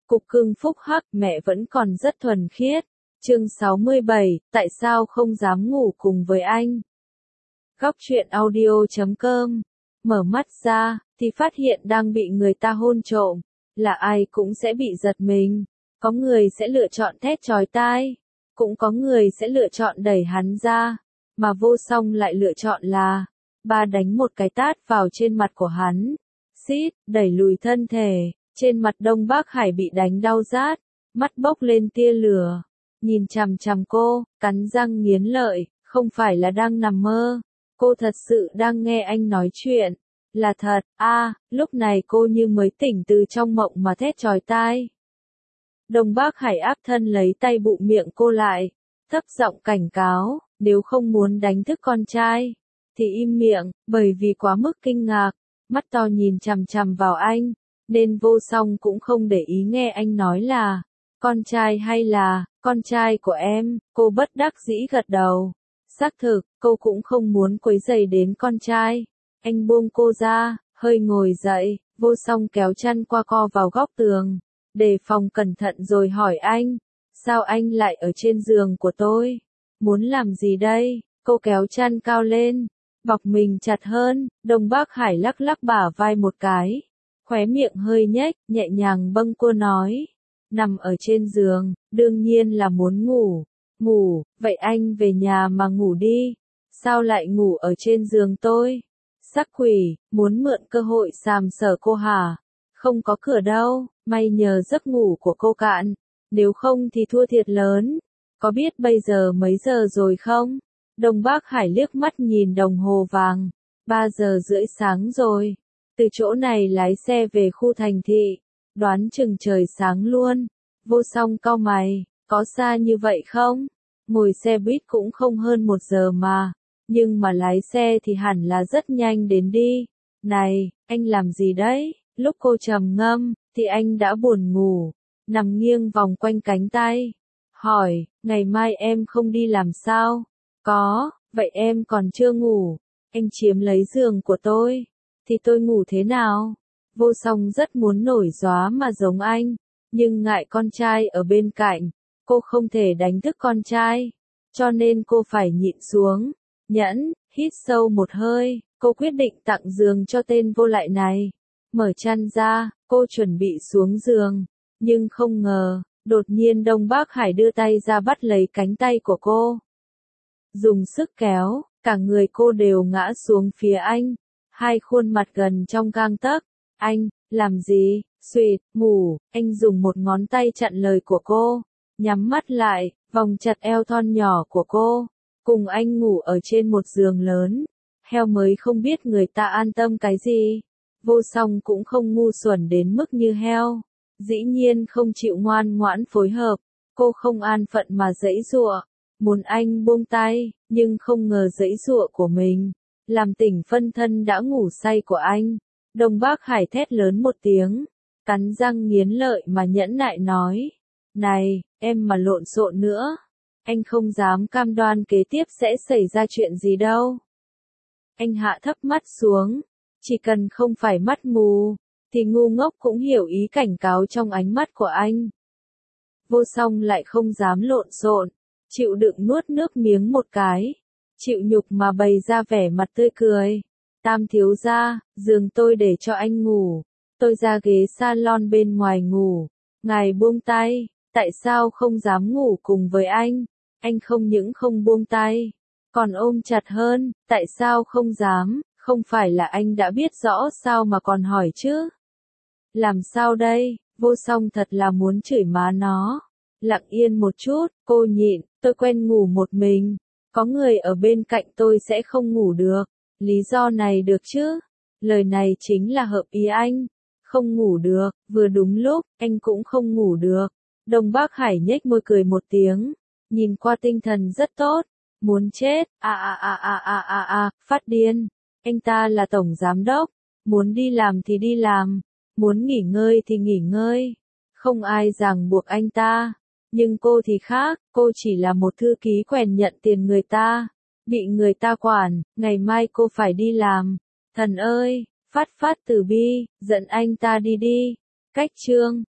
Cục cưng phúc hắc, mẹ vẫn còn rất thuần khiết. Chương 67, tại sao không dám ngủ cùng với anh? Góc truyện audio.com. Mở mắt ra, thì phát hiện đang bị người ta hôn trộm. Là ai cũng sẽ bị giật mình. Có người sẽ lựa chọn thét chói tai. Cũng có người sẽ lựa chọn đẩy hắn ra. Mà Vô Song lại lựa chọn là ba đánh một cái tát vào trên mặt của hắn. Xít, đẩy lùi thân thể. Trên mặt Đông Bắc Hải bị đánh đau rát. Mắt bốc lên tia lửa. Nhìn chằm chằm cô, cắn răng nghiến lợi, không phải là đang nằm mơ. Cô thật sự đang nghe anh nói chuyện. Là thật, lúc này cô như mới tỉnh từ trong mộng mà thét chói tai. Đông Bắc Hải áp thân lấy tay bụm miệng cô lại, thấp giọng cảnh cáo, nếu không muốn đánh thức con trai, thì im miệng, bởi vì quá mức kinh ngạc, mắt to nhìn chằm chằm vào anh, nên Vô Song cũng không để ý nghe anh nói là, con trai hay là, con trai của em, cô bất đắc dĩ gật đầu. Xác thực, cô cũng không muốn quấy rầy đến con trai. Anh buông cô ra, hơi ngồi dậy, Vô Song kéo chăn qua co vào góc tường, đề phòng cẩn thận rồi hỏi anh, sao anh lại ở trên giường của tôi? Muốn làm gì đây? Cô kéo chăn cao lên, bọc mình chặt hơn, Đông Bắc Hải lắc lắc bả vai một cái, khóe miệng hơi nhếch, nhẹ nhàng bâng quơ nói, nằm ở trên giường, đương nhiên là muốn ngủ. Ngủ, vậy anh về nhà mà ngủ đi. Sao lại ngủ ở trên giường tôi? Sắc quỷ, muốn mượn cơ hội sàm sờ cô hả? Không có cửa đâu, may nhờ giấc ngủ của cô cạn. Nếu không thì thua thiệt lớn. Có biết bây giờ mấy giờ rồi không? Đông Bắc Hải liếc mắt nhìn đồng hồ vàng. 3:30 sáng rồi. Từ chỗ này lái xe về khu thành thị. Đoán chừng trời sáng luôn. Vô Song cau mày. Có xa như vậy không? Ngồi xe buýt cũng không hơn 1 giờ mà. Nhưng mà lái xe thì hẳn là rất nhanh đến đi. Này, anh làm gì đấy? Lúc cô trầm ngâm, thì anh đã buồn ngủ. Nằm nghiêng vòng quanh cánh tay. Hỏi, ngày mai em không đi làm sao? Có, vậy em còn chưa ngủ. Anh chiếm lấy giường của tôi. Thì tôi ngủ thế nào? Vô Song rất muốn nổi gióa mà giống anh. Nhưng ngại con trai ở bên cạnh. Cô không thể đánh thức con trai, cho nên cô phải nhịn xuống, nhẫn, hít sâu một hơi, cô quyết định tặng giường cho tên vô lại này. Mở chăn ra, cô chuẩn bị xuống giường, nhưng không ngờ, đột nhiên Đông Bắc Hải đưa tay ra bắt lấy cánh tay của cô. Dùng sức kéo, cả người cô đều ngã xuống phía anh, hai khuôn mặt gần trong gang tấc. Anh, làm gì? Xuyệt, ngủ, anh dùng một ngón tay chặn lời của cô. Nhắm mắt lại, vòng chặt eo thon nhỏ của cô, cùng anh ngủ ở trên một giường lớn. Heo mới không biết người ta an tâm cái gì. Vô Song cũng không ngu xuẩn đến mức như heo. Dĩ nhiên không chịu ngoan ngoãn phối hợp. Cô không an phận mà giãy giụa. Muốn anh buông tay, nhưng không ngờ giãy giụa của mình làm tỉnh phân thân đã ngủ say của anh. Đông Bắc Hải thét lớn một tiếng, cắn răng nghiến lợi mà nhẫn nại nói. Này, em mà lộn xộn nữa, anh không dám cam đoan kế tiếp sẽ xảy ra chuyện gì đâu. Anh hạ thấp mắt xuống, chỉ cần không phải mắt mù, thì ngu ngốc cũng hiểu ý cảnh cáo trong ánh mắt của anh. Vô Song lại không dám lộn xộn, chịu đựng nuốt nước miếng một cái, chịu nhục mà bày ra vẻ mặt tươi cười. Tam thiếu gia, giường tôi để cho anh ngủ, tôi ra ghế salon bên ngoài ngủ, ngài buông tay. Tại sao không dám ngủ cùng với anh không những không buông tay, còn ôm chặt hơn, tại sao không dám, không phải là anh đã biết rõ sao mà còn hỏi chứ? Làm sao đây, Vô Song thật là muốn chửi má nó. Lặng yên một chút, cô nhịn, tôi quen ngủ một mình, có người ở bên cạnh tôi sẽ không ngủ được, lý do này được chứ? Lời này chính là hợp ý anh, không ngủ được, vừa đúng lúc, anh cũng không ngủ được. Đông Bắc Hải nhếch môi cười một tiếng, nhìn qua tinh thần rất tốt, muốn chết, phát điên. Anh ta là tổng giám đốc, muốn đi làm thì đi làm, muốn nghỉ ngơi thì nghỉ ngơi, không ai ràng buộc anh ta. Nhưng cô thì khác, cô chỉ là một thư ký quèn nhận tiền người ta, bị người ta quản, ngày mai cô phải đi làm. Thần ơi, phát từ bi, dẫn anh ta đi đi. Cách chương